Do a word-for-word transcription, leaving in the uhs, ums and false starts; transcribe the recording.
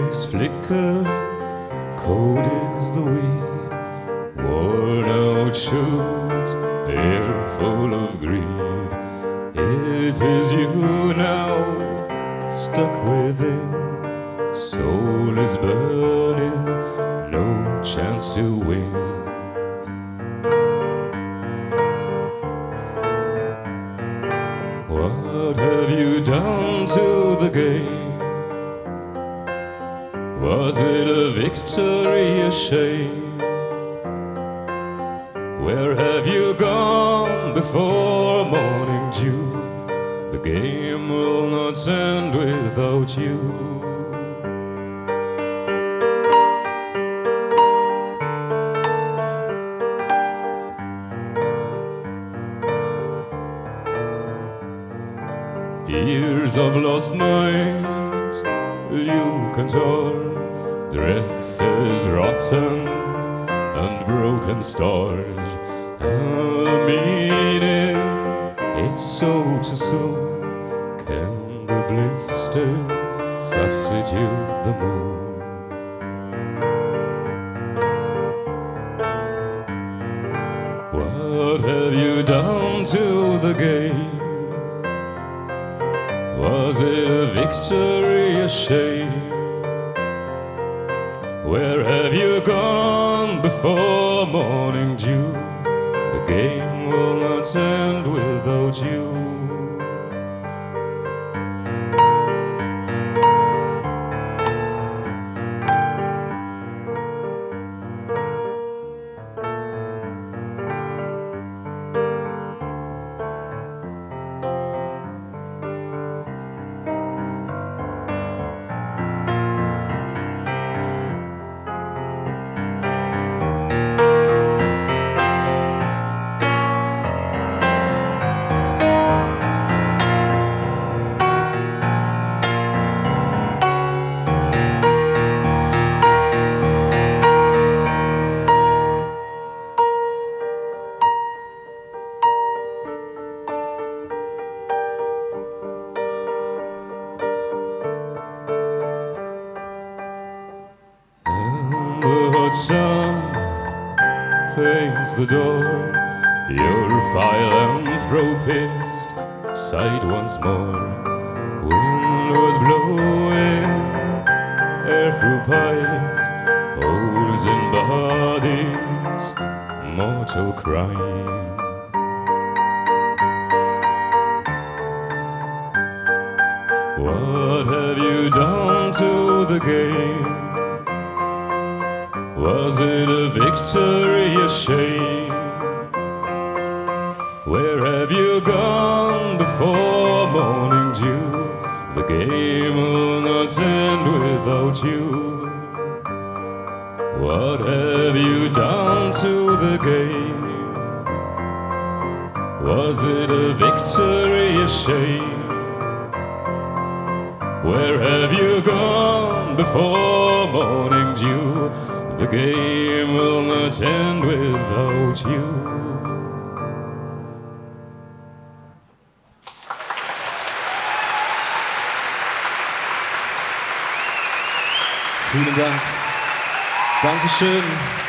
trees flicker, cold is the weed, worn out shoes, air full of grief. It is you now, stuck within, soul is burning, no chance to win. What have you done to the game? Was it a victory, a shame? Where have you gone before morning dew? The game will not end without you. Years of lost minds, you can torn, dresses rotten and broken stars. And the meaning, it's so too soon. Can the blister substitute the moon? What have you done to the game? Was it a victory, a shame? Where have you gone before morning dew? The game will not end without you. The hot sun fades the door. Your philanthropist sighed once more. Wind was blowing, air through pipes, holes in bodies, mortal crime. What have you done to the game? Was it a victory, a shame? Where have you gone before morning dew? The game will not end without you. What have you done to the game? Was it a victory, a shame? Where have you gone before morning dew? The game will not end without you. Vielen Dank. Dankeschön.